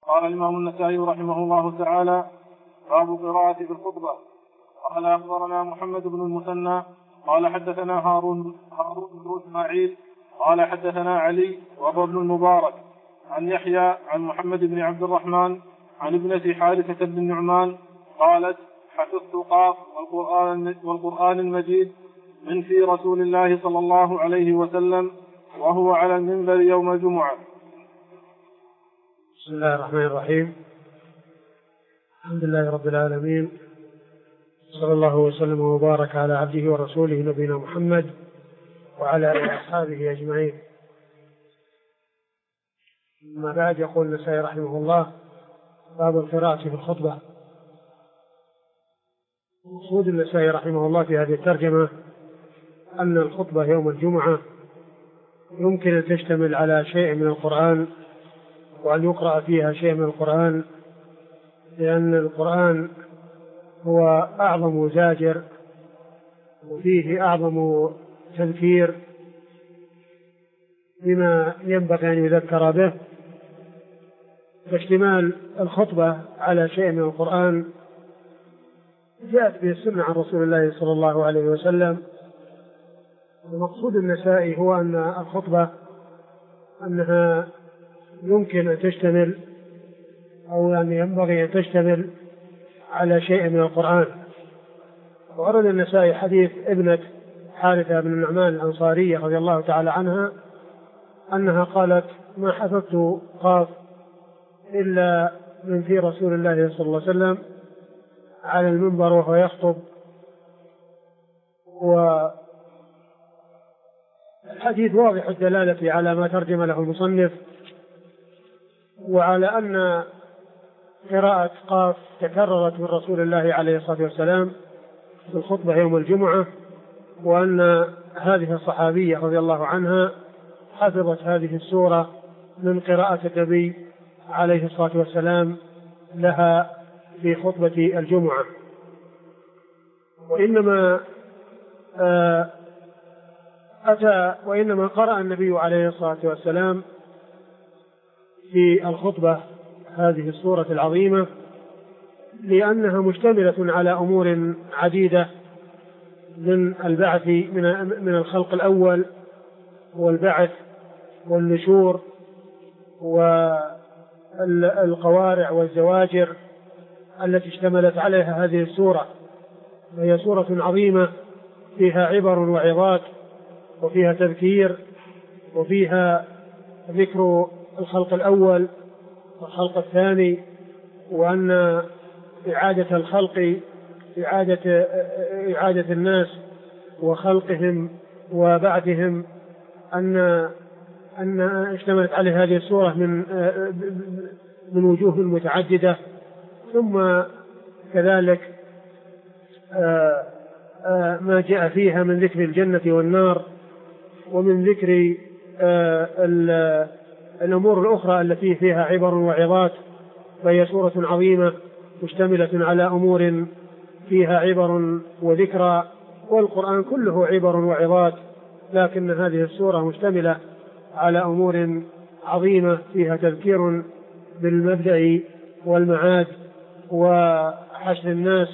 قال الإمام النسائي رحمه الله تعالى: باب قراءة في الخطبة. قال أخبرنا محمد بن المثنى قال حدثنا هارون بن إسماعيل قال حدثنا علي وهو ابن المبارك عن يحيى عن محمد بن عبد الرحمن عن ابنة حارثة بن النعمان قالت: حفظت قاف والقرآن المجيد من في رسول الله صلى الله عليه وسلم وهو على المنبر يوم الجمعة. بسم الله الرحمن الرحيم. الحمد لله رب العالمين، صلى الله وسلم وبارك على عبده ورسوله نبينا محمد وعلى آله وأصحابه أجمعين. أما بعد، يقول النسائي رحمه الله: باب القراءة في الخطبة. مقصود النسائي رحمه الله في هذه الترجمة أن الخطبة يوم الجمعة يمكن أن تشتمل على شيء من القرآن، وأن يقرأ فيها شيء من القرآن، لأن القرآن هو أعظم زاجر وفيه أعظم تذكير بما ينبغي أن يذكر به. فاشتمال الخطبة على شيء من القرآن جاءت به السنة عن رسول الله صلى الله عليه وسلم. ومقصود النسائي هو أن الخطبة أنها يمكن أن تشتمل أو يعني ينبغي أن تشتمل على شيء من القرآن. وأورد النسائي حديث ابنة حارثة بن النعمان الأنصارية رضي الله تعالى عنها أنها قالت: ما حفظت قاف إلا من في رسول الله صلى الله عليه وسلم على المنبر وهو يخطب. والحديث واضح الدلالة على ما ترجم له المصنف، وعلى أن قراءة قاف تكررت من رسول الله عليه الصلاة والسلام في الخطبة يوم الجمعة، وأن هذه الصحابية رضي الله عنها حفظت هذه السورة من قراءة النبي عليه الصلاة والسلام لها في خطبة الجمعة. وإنما قرأ النبي عليه الصلاة والسلام في الخطبة هذه السورة العظيمة لأنها مشتملة على أمور عديدة من البعث من الخلق الأول والبعث والنشور والقوارع والزواجر التي اشتملت عليها هذه السورة. فهي سورة عظيمة فيها عبر وعظات، وفيها تذكير، وفيها ذكر الخلق الأول والخلق الثاني، وأن إعادة الخلق إعادة الناس وخلقهم وبعثهم أن اشتملت عليه هذه السورة من وجوه متعددة. ثم كذلك ما جاء فيها من ذكر الجنة والنار، ومن ذكر الأمور الأخرى التي فيها عبر وعظات. فهي سورة عظيمة مشتملة على أمور فيها عبر وذكرى، والقرآن كله عبر وعظات، لكن هذه السورة مشتملة على أمور عظيمة فيها تذكير بالمبدأ والمعاد وحشر الناس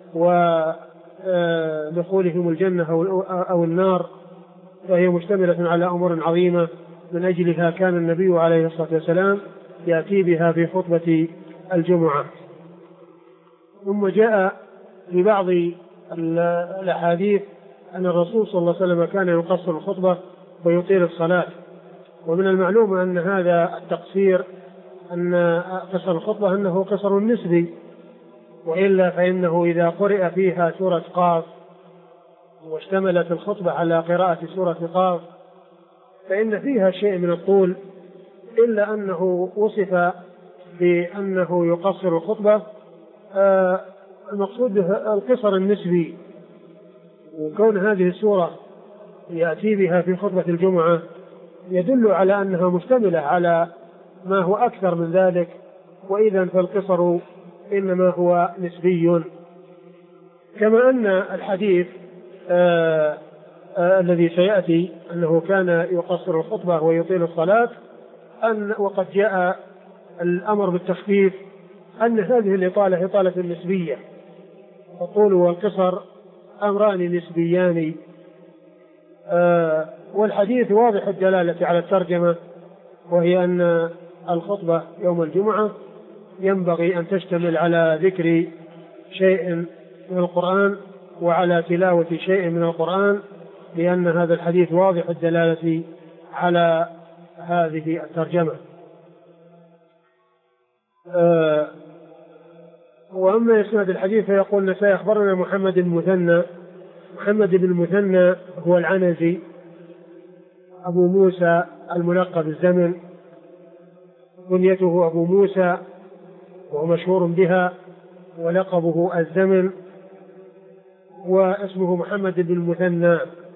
ودخولهم الجنة أو النار. فهي مشتملة على أمور عظيمة، من أجلها كان النبي عليه الصلاة والسلام يأتي بها في خطبة الجمعة. ثم جاء في بعض الأحاديث أن الرسول صلى الله عليه وسلم كان يقصر الخطبة ويطيل الصلاة. ومن المعلوم أن هذا التقصير، أن قصر الخطبة أنه قصر نسبي، وإلا فإنه إذا قرئ فيها سورة قاف واشتملت الخطبة على قراءة سورة قاف فإن فيها شيء من الطول، إلا أنه وصف بأنه يقصر الخطبة. المقصود القصر النسبي، وكون هذه السورة يأتي بها في خطبة الجمعة يدل على أنها مشتملة على ما هو أكثر من ذلك، وإذا فالقصر إنما هو نسبي. كما أن الحديث الذي سيأتي أنه كان يقصر الخطبة ويطيل الصلاة، وقد جاء الأمر بالتخفيف أن هذه الإطالة إطالة نسبية، الطول والقصر أمران نسبيان. والحديث واضح الدلالة على الترجمة، وهي أن الخطبة يوم الجمعة ينبغي أن تشتمل على ذكر شيء من القرآن وعلى تلاوة شيء من القرآن، لأن هذا الحديث واضح الدلالة على هذه الترجمة. وأما إسناد الحديث فيقول النسائي أخبرنا محمد بن المثنى. محمد بن المثنى هو العنزي أبو موسى الملقب بالزمن، كنيته أبو موسى وهو مشهور بها، ولقبه الزمن، واسمه محمد بن المثنى،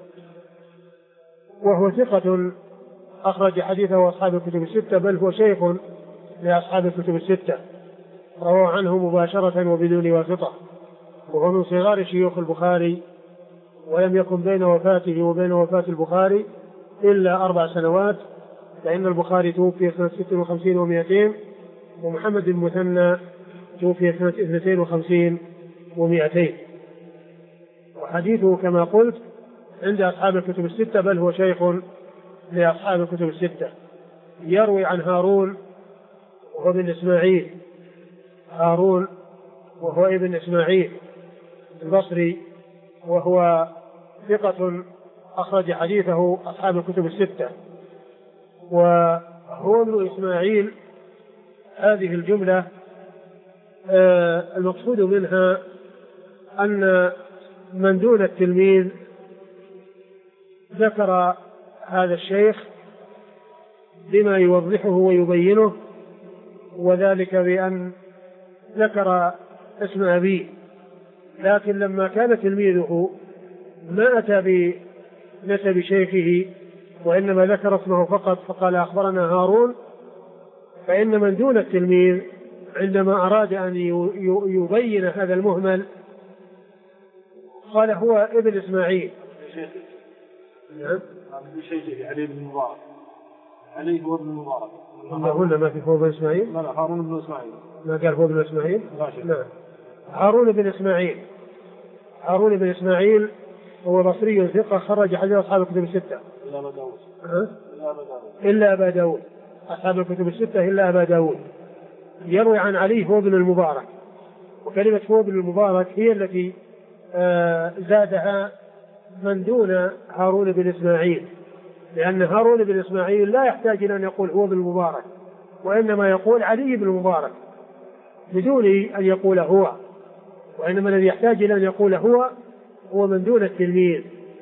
وهو ثقة أخرج حديثه أصحاب الكتب الستة، بل هو شيخ لأصحاب الكتب الستة، روى عنه مباشرة وبدون واسطة، وهو من صغار شيوخ البخاري، ولم يكن بين وفاته وبين وفاة البخاري إلا 4 سنوات، فإن البخاري توفي سنة 56 و200، ومحمد بن المثنى توفي سنة 52 و200. وحديثه كما قلت عند أصحاب الكتب الستة، بل هو شيخ لأصحاب الكتب الستة. يروي عن هارون وهو ابن إسماعيل، هارون وهو ابن إسماعيل البصري، وهو ثقة أخرج حديثه أصحاب الكتب الستة. وهو ابن إسماعيل، هذه الجملة المقصود منها أن من دون التلميذ ذكر هذا الشيخ بما يوضحه ويبينه، وذلك بأن ذكر اسم أبيه، لكن لما كان تلميذه ما أتى بنسب شيخه وإنما ذكر اسمه فقط فقال أخبرنا هارون، فإن من دون التلميذ عندما أراد أن يبين هذا المهمل قال هو ابن إسماعيل. نعم. شيخه علي بن المبارك، علي هو ابن المبارك. هنا ما في هو ابن إسماعيل؟ لا هارون بن إسماعيل. ما قال هو ابن إسماعيل؟ نعم. هارون بن إسماعيل. هارون بن إسماعيل هو بصري ثقة خرج حديث أصحاب الكتب الستة إلا أبا داود. أصحاب الكتب الستة إلا أبا داود. يروي عن علي هو ابن المبارك، وكلمة هو ابن المبارك هي التي زادها من دون هارون بن إسماعيل، لأن هارون بن إسماعيل لا يحتاج إلى أن يقول هو ابن المبارك، وإنما يقول علي بن المبارك بدون أن يقول هو، وإنما الذي يحتاج إلى أن يقول هو من دون التلميذ،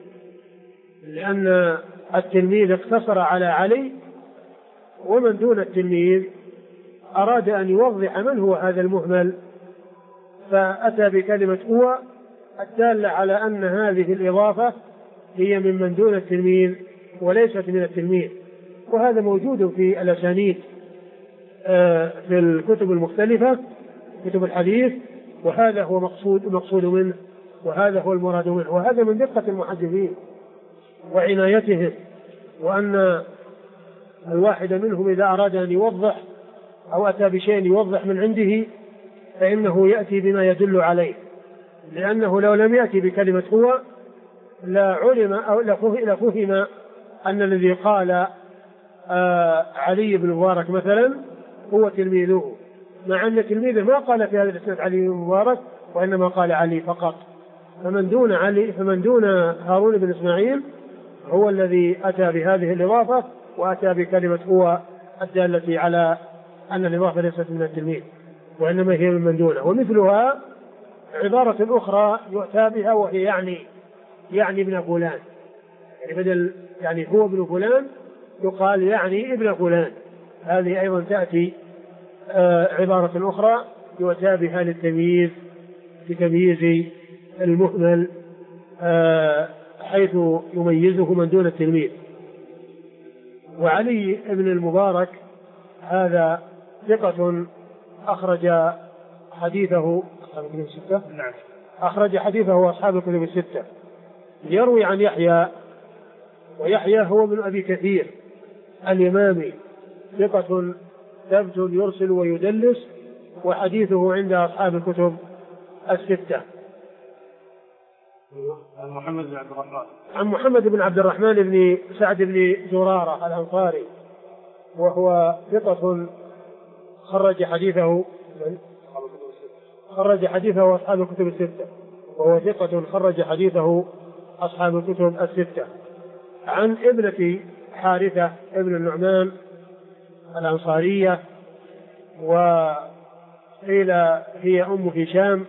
لأن التلميذ اقتصر على علي، ومن دون التلميذ أراد أن يوضح من هو هذا المهمل فأتى بكلمة هو الدالة على أن هذه الإضافة هي من دون التلميذ وليست من التلميذ. وهذا موجود في الأسانيد في الكتب المختلفة، كتب الحديث، وهذا هو مقصود منه، وهذا هو المراد منه. وهذا من دقة المحدثين وعنايتهم، وأن الواحد منهم إذا أراد أن يوضح أو أتى بشيء يوضح من عنده فإنه يأتي بما يدل عليه، لأنه لو لم يأتي بكلمة هو لا علم أو لفهم أن الذي قال علي بن مبارك مثلا هو تلميذه، مع أن تلميذه ما قال في هذا الإسناد علي بن مبارك، وإنما قال علي فقط. فمن دون هارون بن إسماعيل هو الذي أتى بهذه الإضافة وأتى بكلمة هو الدالة على أن الإضافة ليست من التلميذ وإنما هي من دونه. ومثلها عبارة أخرى يؤتى بها وهي يعني ابن فلان، يعني بدل يعني هو ابن فلان يقال يعني ابن فلان. هذه أيضا تأتي عبارة أخرى يؤتى بها للتمييز لتمييز المهمل حيث يميزه من دون التلميذ. وعلي بن المبارك هذا ثقة أخرج حديثه أصحاب الكتب الستة. نعم. أخرج حديثه أصحاب الكتب الستة. يروي عن يحيى، ويحيى هو من أبي كثير الإمامي، ثقة ثبت يرسل ويدلس، وحديثه عند أصحاب الكتب الستة. عن محمد بن عبد الرحمن. عن محمد بن عبد الرحمن بن سعد بن زرارة الأنصاري، وهو ثقة خرج حديثه أصحاب الكتب الستة، وهو ثقة خرج حديثه أصحاب الكتب الستة. عن ابنة حارثة ابن النعمان الأنصارية، وقيل هي أم هشام،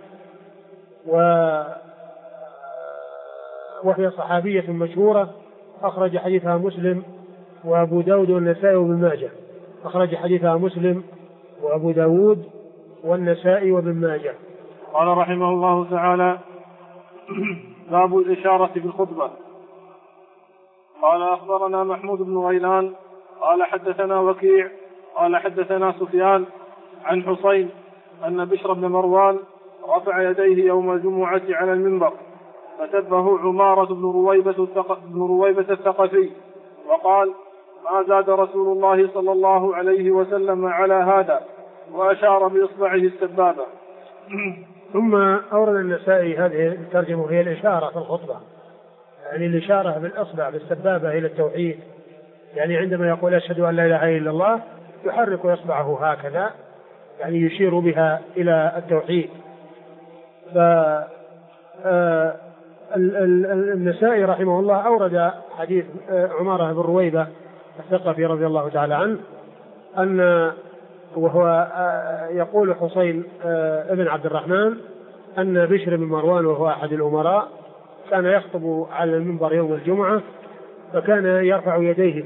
وهي صحابية مشهورة، أخرج حديثها مسلم وأبو داود والنسائي وابن ماجه. أخرج حديثها مسلم وأبو داود والنسائي وابن ماجه. قال رحمه الله تعالى: باب الإشارة في الخطبة. قال: أخبرنا محمود بن غيلان قال حدثنا وكيع قال حدثنا سفيان عن حسين أن بشر بن مروان رفع يديه يوم الجمعة على المنبر، فتبه عمارة بن رويبة الثقفي وقال: ما زاد رسول الله صلى الله عليه وسلم على هذا، وأشار بإصبعه السبابة. ثم أورد النسائي هذه الترجمة، هي الإشارة في الخطبة، يعني الإشارة بالإصبع بالسبابة إلى التوحيد، يعني عندما يقول أشهد أن لا إله إلا الله يحرك إصبعه هكذا، يعني يشير بها إلى التوحيد. النسائي رحمه الله أورد حديث عمارة بن رويبة الثقفي رضي الله تعالى عنه، أن وهو يقول حسين ابن عبد الرحمن أن بشر بن مروان وهو أحد الأمراء كان يخطب على المنبر يوم الجمعة، فكان يرفع يديه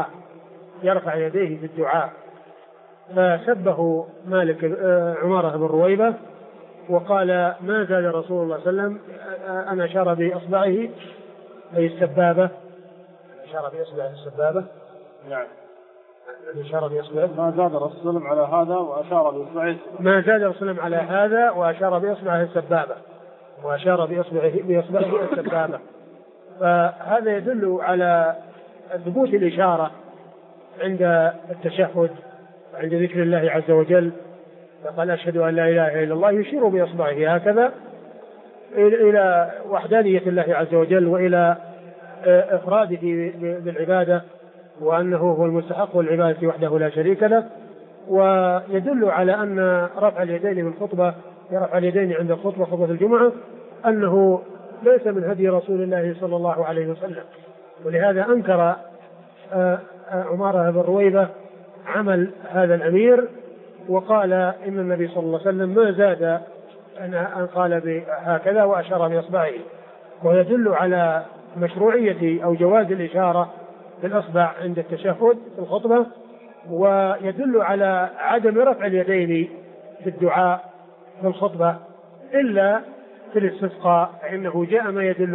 في الدعاء، فسبه مالك عمارة بن رويبة وقال: ما زاد رسول الله صلى الله عليه وسلم، أن أشار بإصبعه أي السبابة، أشار بإصبعه السبابة، نعم، أشار بإصبعه. ما زاد الرسول على هذا وأشار بإصبعه، ما زاد الرسول على هذا وأشار بإصبعه السبابة، وأشار بإصبعه السبابة. فهذا يدل على ثبوت الإشارة عند التشهد وعند ذكر الله عز وجل. فقال: أشهد أن لا إله إلا الله، يشير بإصبعه هكذا إلى وحدانية الله عز وجل وإلى إفراده بالعبادة، وأنه هو المستحق العبادة وحده لا شريك له. ويدل على أن رفع اليدين من خطبة، رفع اليدين عند الخطبة، خطبة الجمعة، أنه ليس من هدي رسول الله صلى الله عليه وسلم. ولهذا أنكر عمارة بن رويبة عمل هذا الأمير، وقال إن النبي صلى الله عليه وسلم ما زاد أن قال هكذا وأشار بإصبعه. ويدل على مشروعية أو جواز الإشارة بالأصبع عند التشهد في الخطبة، ويدل على عدم رفع اليدين في الدعاء في الخطبة إلا في الاستسقاء، فإنه جاء ما يدل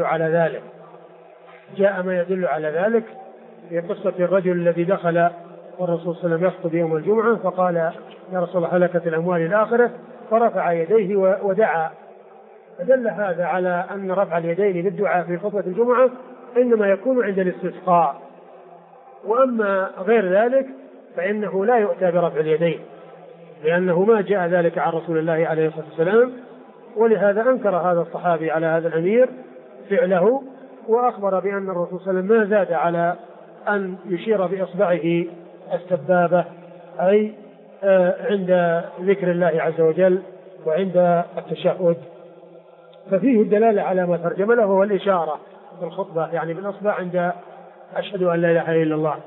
على ذلك في قصة الرجل الذي دخل والرسول صلى الله عليه وسلم يخطب يوم الجمعة، فقال: يا رسول الله هلكت الأموال إلى آخره، فرفع يديه ودعا. فدل هذا على أن رفع اليدين بالدعاء في خطبة الجمعة إنما يكون عند الاستسقاء، وأما غير ذلك فإنه لا يؤتى برفع اليدين، لأنه ما جاء ذلك عن رسول الله عليه الصلاة والسلام. ولهذا أنكر هذا الصحابي على هذا الأمير فعله، وأخبر بأن الرسول صلى الله عليه وسلم ما زاد على أن يشير بإصبعه السبابة، أي عند ذكر الله عز وجل وعند التشهد. ففيه الدلالة على ما ترجم له، هو الإشارة في الخطبة، يعني بالأصبع عند أشهد أن لا إله إلا الله.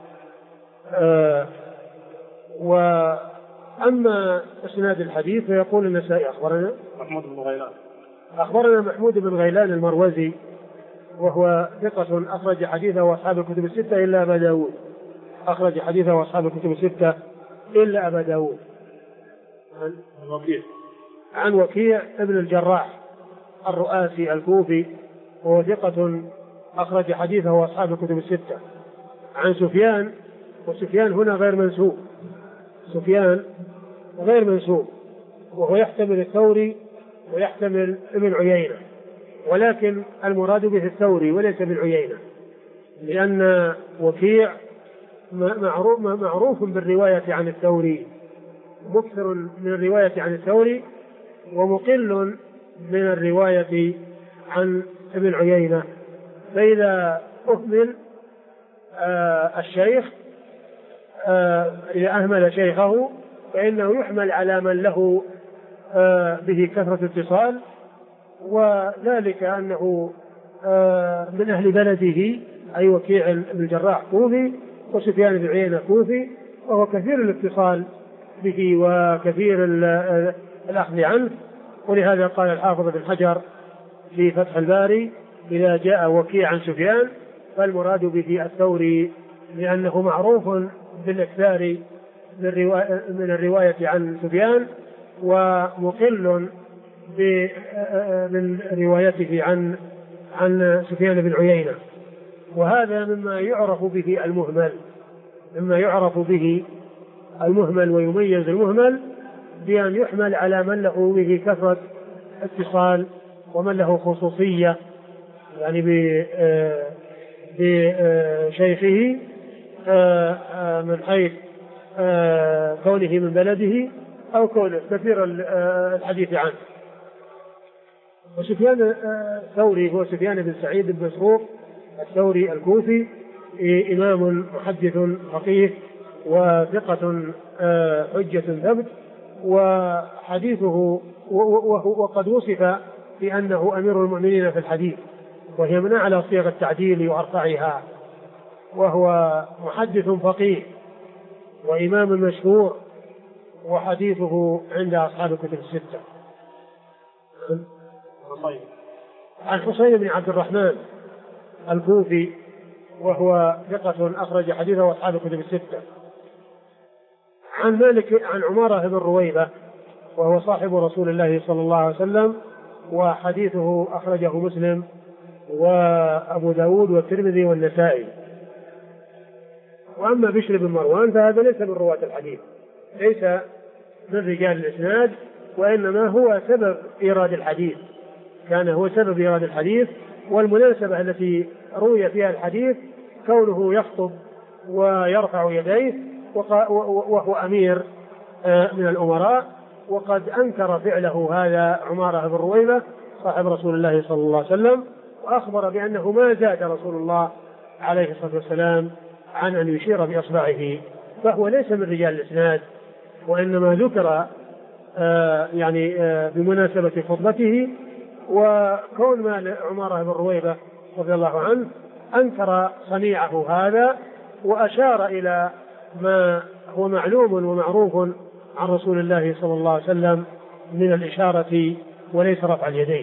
وأما إسناد الحديث فيقول النسائي: أخبرنا محمود بن غيلان المروزي، وهو ثقة أخرج حديثه وأصحاب الكتب الستة إلا أبا داود. أخرج حديثه وأصحاب الكتب الستة إلا أبا داود. عن وكيع ابن الجراح الرؤاسي الكوفي، وهو ثقة أخرج حديثه وأصحاب الكتب الستة. عن سفيان، وسفيان هنا غير منسوب، سفيان غير منسوب، وهو يحتمل الثوري ويحتمل ابن عيينة، ولكن المراد به الثوري وليس ابن عيينة، لأن وكيع معروف بالرواية عن الثوري، مكثر من الرواية عن الثوري، ومقل من الرواية عن ابن عيينة. فإذا أهمل الشيخ إذا أهمل شيخه فإنه يحمل على من له به كثرة اتصال، وذلك أنه من أهل بلده، أي وكيع بن الجراح كوفي، وسفيان بن عيينة كوفي، وهو كثير الاتصال به وكثير الأخذ عنه. ولهذا قال الحافظ بن حجر في فتح الباري: إذا جاء وكيع عن سفيان فالمراد به الثوري، لأنه معروف بالإكثار من الرواية عن سفيان، ومقل من روايته عن سفيان بن عيينة. وهذا مما يعرف به المهمل، ويميز المهمل بأن يحمل على من له به كثرة اتصال ومن له خصوصية يعني بشيخه من حيث كونه من بلده أو كونه كثير الحديث عنه. وسفيان الثوري هو سفيان بن سعيد بن مسروق الثوري الكوفي، إمام محدث فقيه وثقة حجة ثبت، وحديثه وقد وصف بأنه أمير المؤمنين في الحديث، وهي من أعلى صيغ التعديل وأرفعها، وهو محدث فقيه وإمام مشهور، وحديثه عند أصحاب الكتب الستة. عن حسين بن عبد الرحمن الكوفي، وهو ثقة أخرج حديثه أصحاب الكتب الستة. عن مالك عن عمارة بن رويبة، وهو صاحب رسول الله صلى الله عليه وسلم، وحديثه أخرجه مسلم وأبو داود والترمذي والنسائي. وأما بشر بن مروان فهذا ليس من رواة الحديث، ليس من رجال الإسناد، وإنما هو سبب إيراد الحديث، كان هو سبب إيراد الحديث. والمناسبة التي روي فيها الحديث كونه يخطب ويرفع يديه وهو أمير من الأمراء، وقد أنكر فعله هذا عمارة بن رويبة صاحب رسول الله صلى الله عليه وسلم، وأخبر بأنه ما زاد رسول الله عليه الصلاة والسلام عن أن يشير بإصبعه، فهو ليس من رجال الإسناد، وإنما ذكر بمناسبة خطبته. وكون ما عمارة بن رويبة رضي الله عنه أنكر صنيعه هذا، وأشار إلى ما هو معلوم ومعروف عن رسول الله صلى الله عليه وسلم من الإشارة وليس رفع اليدين.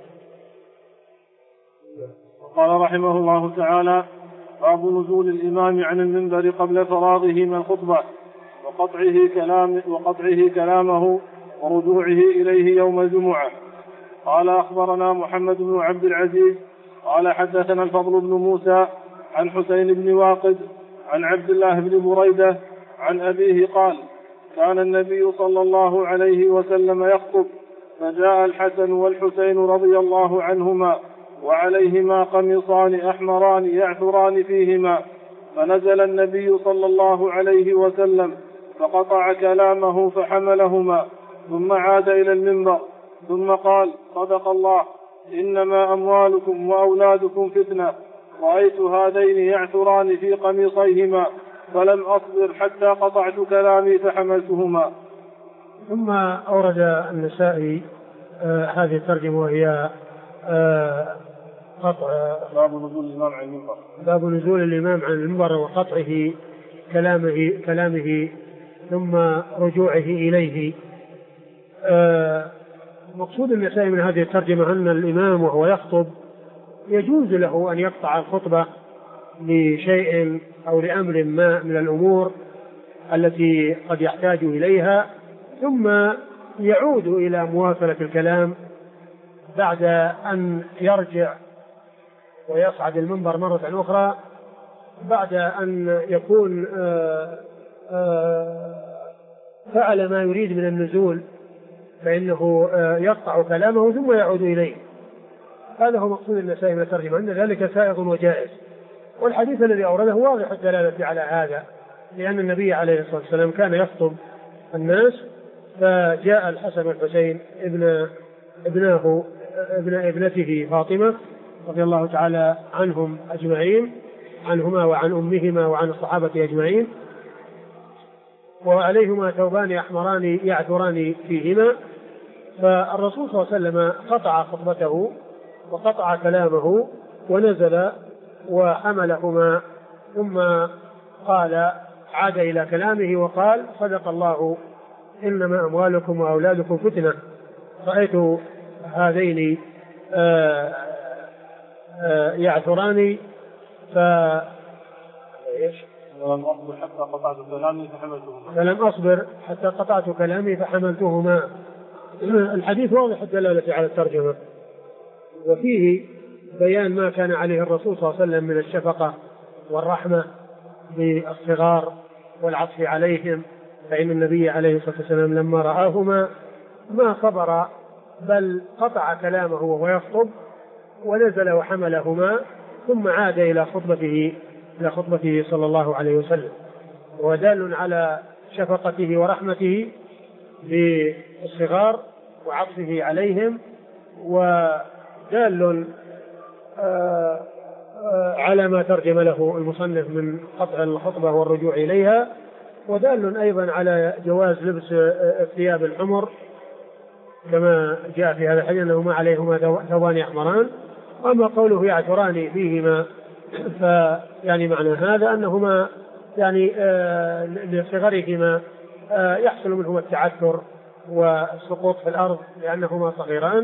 قال رحمه الله تعالى: باب نزول الإمام عن المنبر قبل فراغه من الخطبة وقطعه كلامه ورجوعه إليه يوم الجمعة. قال: أخبرنا محمد بن عبد العزيز قال حدثنا الفضل بن موسى عن حسين بن واقد عن عبد الله بن بريدة عن أبيه قال: كان النبي صلى الله عليه وسلم يخطب، فجاء الحسن والحسين رضي الله عنهما وعليهما قميصان أحمران يعثران فيهما، فنزل النبي صلى الله عليه وسلم فقطع كلامه فحملهما، ثم عاد إلى المنبر ثم قال: صدق الله، إنما أموالكم وأولادكم فتنة، رأيت هذين يعثران في قميصيهما فلم أصبر حتى قطعت كلامي فحملتهما. ثم أورد النسائي هذه الترجمة، وهي قطع باب نزول الإمام عن المنبر، باب نزول الإمام عن المنبر وقطعه كلامه ثم رجوعه إليه. مقصود النسائي من هذه الترجمة أن الإمام وهو يخطب يجوز له أن يقطع الخطبة لشيء أو لأمر ما من الأمور التي قد يحتاج إليها، ثم يعود إلى مواصلة الكلام بعد أن يرجع ويصعد المنبر مرة أخرى، بعد أن يكون فعل ما يريد من النزول، فإنه يقطع كلامه ثم يعود إليه. هذا هو مقصود النسائي من الترجمة، أن ذلك سائغ وجائز، والحديث الذي أورده واضح الدلالة على هذا، لأن النبي عليه الصلاة والسلام كان يخطب الناس، فجاء الحسن والحسين ابن ابنته فاطمة رضي الله تعالى عنهم أجمعين، عنهما وعن أمهما وعن الصحابة أجمعين، وعليهما ثوبان أحمران يعثران فيهما. فالرسول صلى الله عليه وسلم قطع خطبته وقطع كلامه ونزل وحملهما، ثم قال عاد إلى كلامه وقال صدق الله إنما أموالكم وأولادكم فتنة. رأيت هذين يعثران فلم أصبر حتى قطعت كلامي فحملتهما. الحديث واضح الدلالة على الترجمة، وفيه بيان ما كان عليه الرسول صلى الله عليه وسلم من الشفقة والرحمة بالصغار والعطف عليهم، فإن النبي عليه الصلاة والسلام لما رآهما ما صبر بل قطع كلامه وهو يخطب ونزل وحملهما، ثم عاد إلى خطبته صلى الله عليه وسلم. ودال على شفقته ورحمته بالصغار وعطفه عليهم، ودال على ما ترجم له المصنف من قطع الخطبة والرجوع إليها، ودال أيضا على جواز لبس الثياب الحمر كما جاء في هذا الحديث أنهما عليهما ثوبان أحمران. وأما قوله يعثران فيهما فيعني معنى هذا أنهما يعني لصغرهما يحصل منهما التعثر والسقوط في الأرض لأنهما صغيران،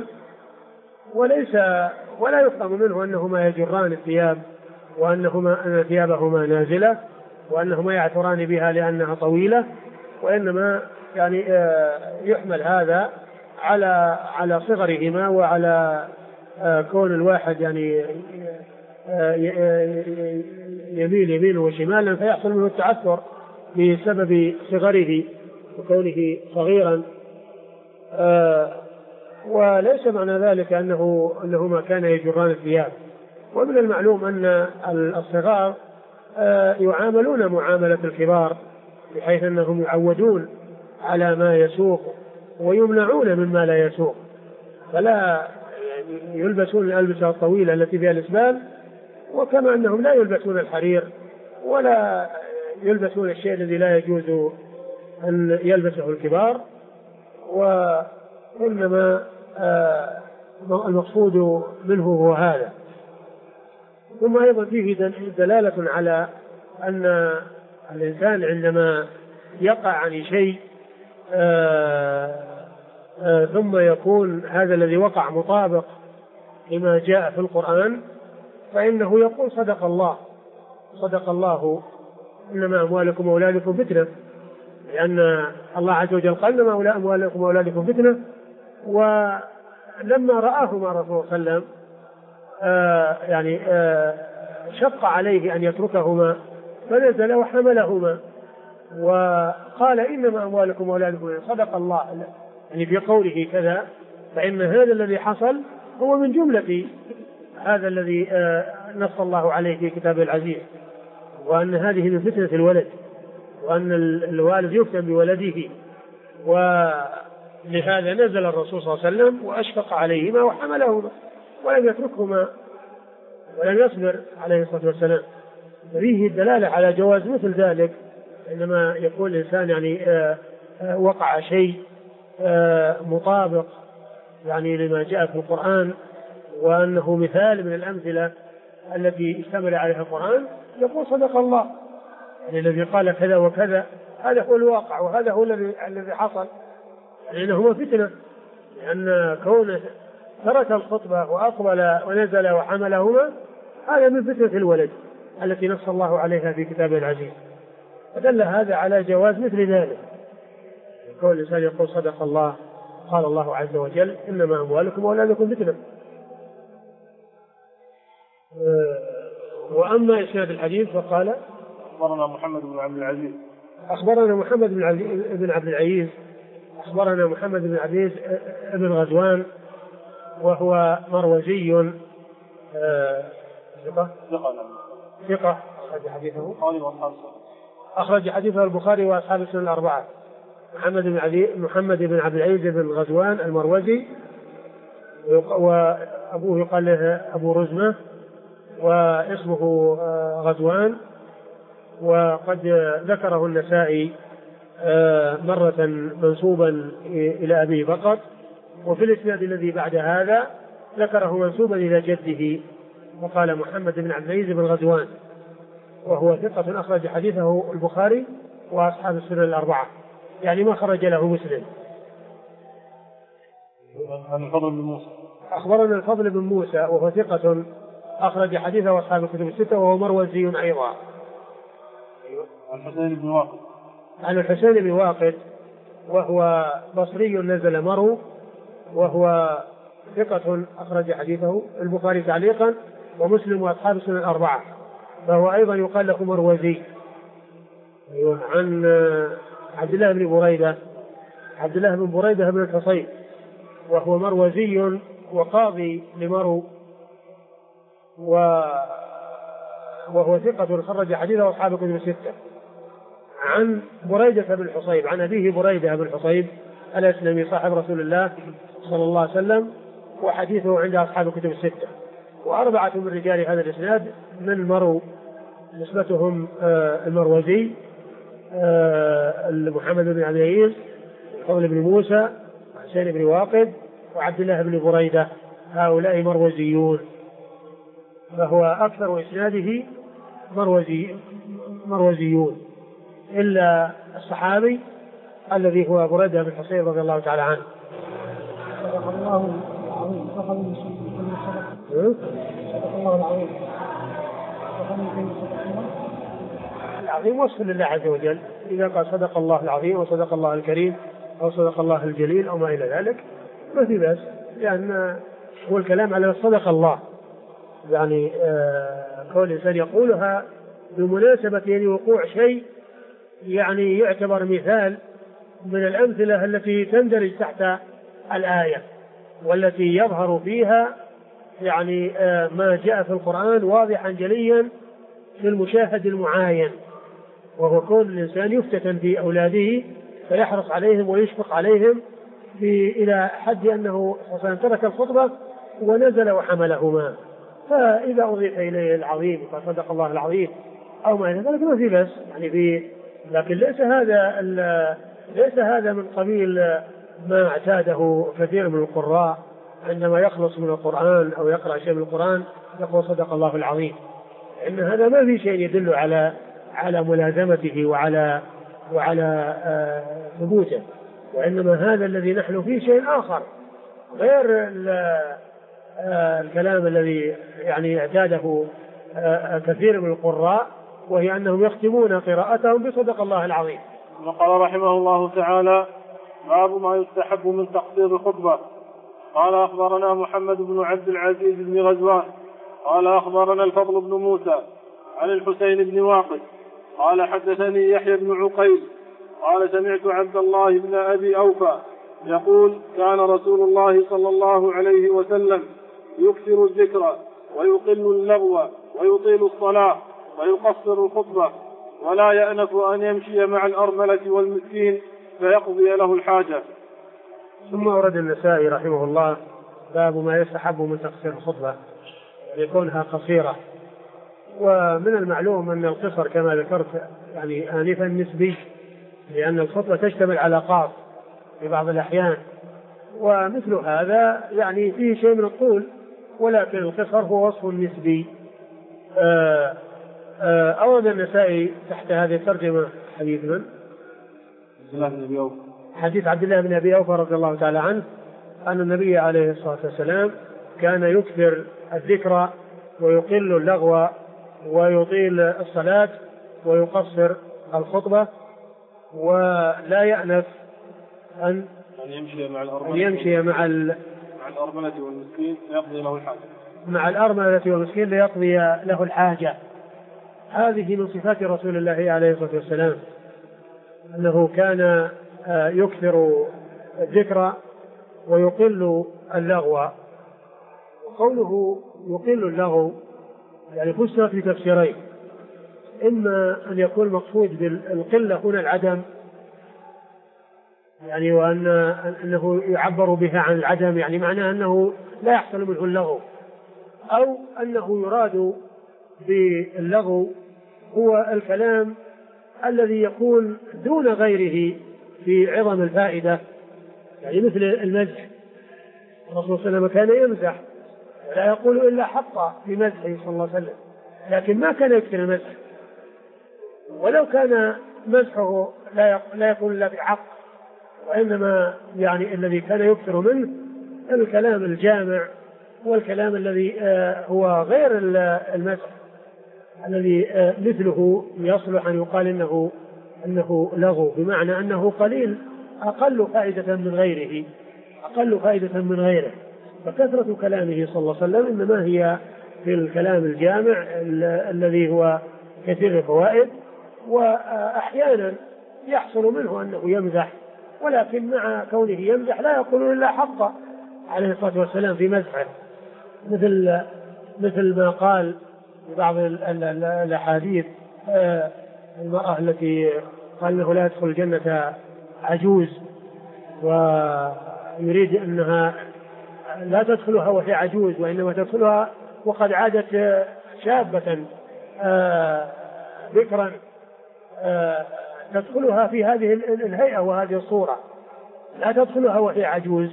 ولا يفهم منه أنهما يجران الثياب وأن ثيابهما نازلة وأنهما يعثران بها لأنها طويلة، وإنما يعني يحمل هذا على صغرهما وعلى كون الواحد يعني يميل يمينه وشمالا فيحصل منه التعثر بسبب صغره وكونه صغيرا. وليس معنى ذلك أنهما كانا يجران الثياب. ومن المعلوم أن الصغار يعاملون معاملة الكبار، بحيث أنهم يعودون على ما يسوق ويمنعون مما لا يسوق، فلا يلبسون الألبسة الطويلة التي فيها الإسبال، وكما أنهم لا يلبسون الحرير ولا يلبسون الشيء الذي لا يجوز أن يلبسه الكبار، وإنما المقصود منه هو هذا. ثم أيضا فيه دلالة على أن الإنسان عندما يقع عن شيء ثم يكون هذا الذي وقع مطابق لما جاء في القرآن فإنه يقول صدق الله إنما أموالكم وأولادكم فتنة، لأن الله عز وجل قال إنما أموالكم وأولادكم فتنة. ولما رآهما الرسول صلى الله عليه وسلم شق عليه أن يتركهما فنزل وحملهما وقال إنما أموالكم وأولادكم، صدق الله، يعني في قوله كذا، فإن هذا الذي حصل هو من جملة هذا الذي نص الله عليه في كتابه العزيز، وأن هذه من فتنة الولد، وأن الوالد يفتن بولده. ولهذا نزل الرسول صلى الله عليه وسلم وأشفق عليهما وحملهما ولم يتركهما ولم يصبر عليه الصلاة والسلام. فيه الدلالة على جواز مثل ذلك، عندما يكون الإنسان يعني وقع شيء مطابق يعني لما جاء في القرآن، وأنه مثال من الأمثلة التي اشتمل عليها القرآن، يقول صدق الله، يعني الذي قال كذا وكذا هذا هو الواقع وهذا هو الذي حصل، لأنهما فتنة، لأن كونه ترك الخطبة وأقبل ونزل وحملهما هذا من فتنة الولد التي نص الله عليها في كتابه العزيز. فدل هذا على جواز مثل ذلك، كون الإنسان يقول صدق الله، قال الله عز وجل إنما أموالكم وأولادكم فتنة. وأما إسناد الحديث فقال أخبرنا محمد بن عبد العزيز أخبرنا محمد بن عبد العزيز ابن غزوان، وهو مروزي ثقة أخرج حديثه البخاري وأصحاب السنن الأربعة. محمد بن عبد العزيز بن غزوان المروزي، وأبوه يقال له أبو رزمة، واسمه غزوان، وقد ذكره النسائي مرة منسوبا إلى أبيه فقط، وفي الإسناد الذي بعد هذا ذكره منسوبا إلى جده وقال محمد بن عبد العزيز بن غزوان، وهو ثقة أخرج حديثه البخاري وأصحاب السنن الأربعة، يعني ما خرج له مسلم. أخبرنا الفضل بن موسى وهو ثقة أخرج حديثه أصحاب الكتب الستة، وهو مروزي أيضا. عن الحسين بن واقد وهو بصري نزل مرو، وهو ثقة أخرج حديثه البخاري تعليقا ومسلم وأصحاب السنن الأربعة، فهو أيضا يقال له مروزي. عن عبد الله بن بريدة بن الحصين، وهو مروزي وقاضي لمرو، وهو ثقة خرج حديثه أصحاب الكتب الستة. عن بريدة بن الحصيب عن أبيه بريدة بن الحصيب الأسلمي صاحب رسول الله صلى الله عليه وسلم، وحديثه عند أصحاب الكتب الستة. وأربعة من رجال هذا الإسناد من مرو نسبتهم المروزي، محمد بن عبد العزيز، الفضل بن موسى، حسين بن واقد، وعبد الله بن بريدة، هؤلاء مروزيون، فهو أكثر إسناده مروزيون إلا الصحابي الذي هو بريدة بن الحصين رضي الله تعالى عنه. صدق الله العظيم. العظيم وصف لله عز وجل، إذا قال صدق الله العظيم وصدق الله الكريم أو صدق الله الجليل أو ما إلى ذلك ما في بأس، لأن هو الكلام على صدق الله، يعني كل الإنسان يقولها بمناسبة يعني وقوع شيء يعني يعتبر مثال من الأمثلة التي تندرج تحت الآية، والتي يظهر فيها يعني ما جاء في القرآن واضحا جليا في المشاهد المعاين، وهو كون الإنسان يفتتن في أولاده فيحرص عليهم ويشفق عليهم إلى حد أنه ترك الخطبة ونزل وحملهما، فإذا أضيف إليه العظيم فصدق الله العظيم أو ما إلى ذلك ما في بس يعني لكن ليس هذا من قبيل ما اعتاده كثير من القراء عندما يخلص من القرآن أو يقرأ شيء من القرآن يقول صدق الله العظيم، إن هذا ما في شيء يدل على ملازمته وعلى ثبوته، وإنما هذا الذي نحن فيه شيء آخر غير الكلام الذي يعني اعتاده كثير من القراء، وهي أنهم يختمون قراءتهم بصدق الله العظيم. وقال رحمه الله تعالى: باب ما يستحب من تقصير الخطبة. قال أخبرنا محمد بن عبد العزيز بن غزوان قال أخبرنا الفضل بن موسى عن الحسين بن واقد قال حدثني يحيى بن عقيل قال سمعت عبد الله بن أبي أوفى يقول: كان رسول الله صلى الله عليه وسلم يكثر الذكر ويقل اللغو ويطيل الصلاة ويقصر الخطبة ولا يأنف أن يمشي مع الأرملة والمسكين فيقضي له الحاجة. ثم ورد النسائي رحمه الله باب ما يستحب من تقصير الخطبة يكونها قصيرة. ومن المعلوم أن القصر كما ذكرت يعني آنفا نسبي، لأن الخطبة تشتمل على قاص في بعض الأحيان، ومثل هذا يعني فيه شيء من الطول، ولكن القصر هو وصف نسبي. أورد النسائي تحت هذه الترجمة حديث من؟ حديث عبد الله بن أبي أوفى رضي الله تعالى عنه أن النبي عليه الصلاة والسلام كان يكثر الذكر ويقل اللغو ويطيل الصلاة ويقصر الخطبة، ولا يأنف أن يمشي مع الأرملة والمسكين ليقضي له الحاجة. مع الأرملة والمسكين ليقضي له الحاجة. هذه من صفات رسول الله عليه الصلاة والسلام، أنه كان يكثر الذكر ويقل اللغو. قوله يقل اللغو يعني فسر في تفسيرين: إما أن يكون مقصود بالقلة هنا العدم، يعني وأنه يعبر بها عن العدم، يعني معناه أنه لا يحصل منه اللغو، أو أنه يراد باللغو هو الكلام الذي يكون دون غيره في عظم الفائدة، يعني مثل المزح. الرسول صلى الله عليه وسلم كان يمزح ولا يقول إلا حق بمزحه صلى الله عليه وسلم، لكن ما كان يكثر المزح، ولو كان مزحه لا يكون إلا بحق، وإنما يعني الذي كان يكثر منه الكلام الجامع والكلام الذي هو غير المزح، الذي مثله يصلح أن يقال إنه لغو، بمعنى أنه قليل أقل فائدة من غيره. فكثرة كلامه صلى الله عليه وسلم إنما هي في الكلام الجامع الذي هو كثير الفوائد، وأحيانا يحصل منه أنه يمزح، ولكن مع كونه يمزح لا يقول إلا حق عليه الصلاة والسلام في مزحه، مثل ما قال في بعض الأحاديث المرأة التي قال انه لا يدخل الجنة عجوز، ويريد انها لا تدخلها وهي عجوز، وانما تدخلها وقد عادت شابة بكرا، تدخلها في هذه الهيئة وهذه الصورة، لا تدخلها وهي عجوز.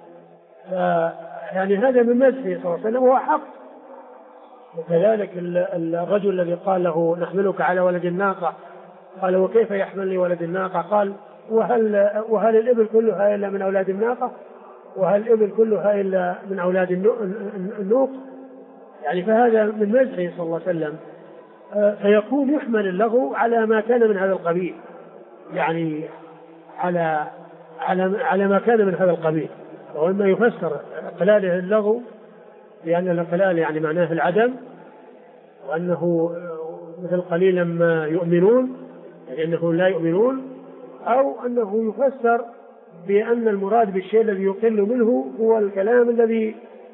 يعني هذا من مزحه صلى الله عليه وسلم وهو حق. وكذلك الرجل الذي قال له نحملك على ولد الناقة، قال وكيف يحملني ولد الناقة؟ قال وهل الإبل كلها إلا من أولاد الناقة؟ وهل الإبل كلها إلا من أولاد النوق؟ يعني فهذا من مزحه صلى الله عليه وسلم. فيكون يحمل اللغو على ما كان من هذا القبيل، يعني على ما كان من هذا القبيل. وإما يفسر قلاله اللغو لأن القلال يعني معناه العدم، وأنه مثل قليلا ما يؤمنون يعني أنه لا يؤمنون، أو أنه يفسر بأن المراد بالشيء الذي يقل منه هو الكلام الذي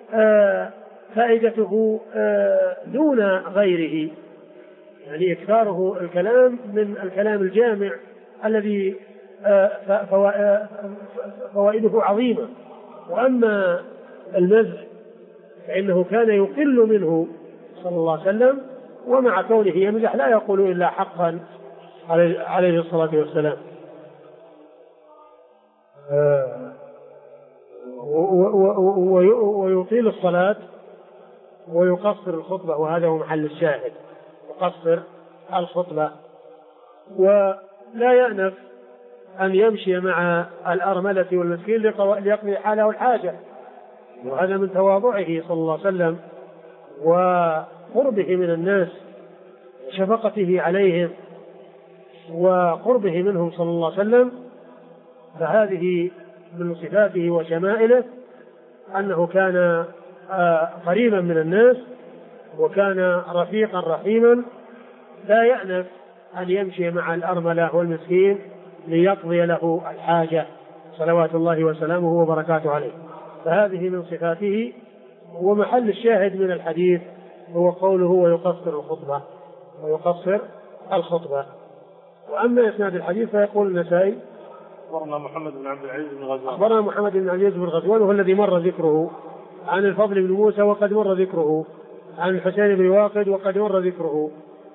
فائدته دون غيره، يعني إكثاره الكلام من الكلام الجامع الذي فوائده عظيمة. وأما المزح فإنه كان يقل منه صلى الله عليه وسلم، ومع كونه يمزح لا يقول إلا حقا عليه الصلاة والسلام. ويطيل الصلاة ويقصر الخطبة، وهذا هو محل الشاهد، يقصر الخطبة، ولا يأنف أن يمشي مع الأرملة والمسكين ليقضي حاله الحاجة، وهذا من تواضعه صلى الله عليه وسلم وقربه من الناس وشفقته عليهم وقربه منهم صلى الله عليه وسلم. فهذه من صفاته وشمائله أنه كان قريبا من الناس، وكان رفيقا رحيما، لا يأنف أن يمشي مع الأرملة والمسكين ليقضي له الحاجة صلوات الله وسلامه وبركاته عليه. فهذه من صفاته. ومحل الشاهد من الحديث هو قوله ويقصر الخطبة. وأما إسناد الحديث فيقول النسائي أخبرنا محمد بن عبد العزيز بن غزوان وهو الذي مر ذكره، عن الفضل بن موسى وقد مر ذكره، عن الحسين بن واقد وقد مر ذكره،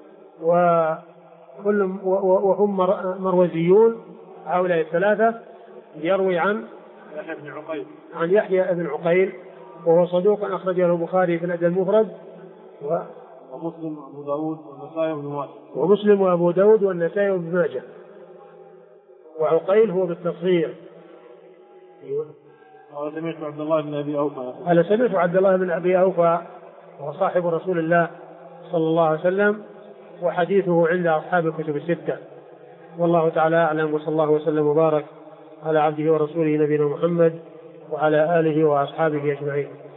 وهم مروزيون هؤلاء الثلاثة. يروي عن يحيى بن عقيل وهو صدوق أخرج له البخاري في الأدب المفرد ومسلم وأبو داود والنسائي وابن ماجه. ومسلم وأبو داود والنسائي وابن ماجه. وعقيل هو بالتصغير. قال سمعت عبد الله بن أبي أوفى. قال سمعت عبد الله بن أبي أوفى وهو صاحب رسول الله صلى الله عليه وسلم، وحديثه عند أصحاب الكتب الستة. والله تعالى أعلم، وصلى الله وسلم وبارك على عبده ورسوله نبينا محمد وعلى آله وأصحابه أجمعين.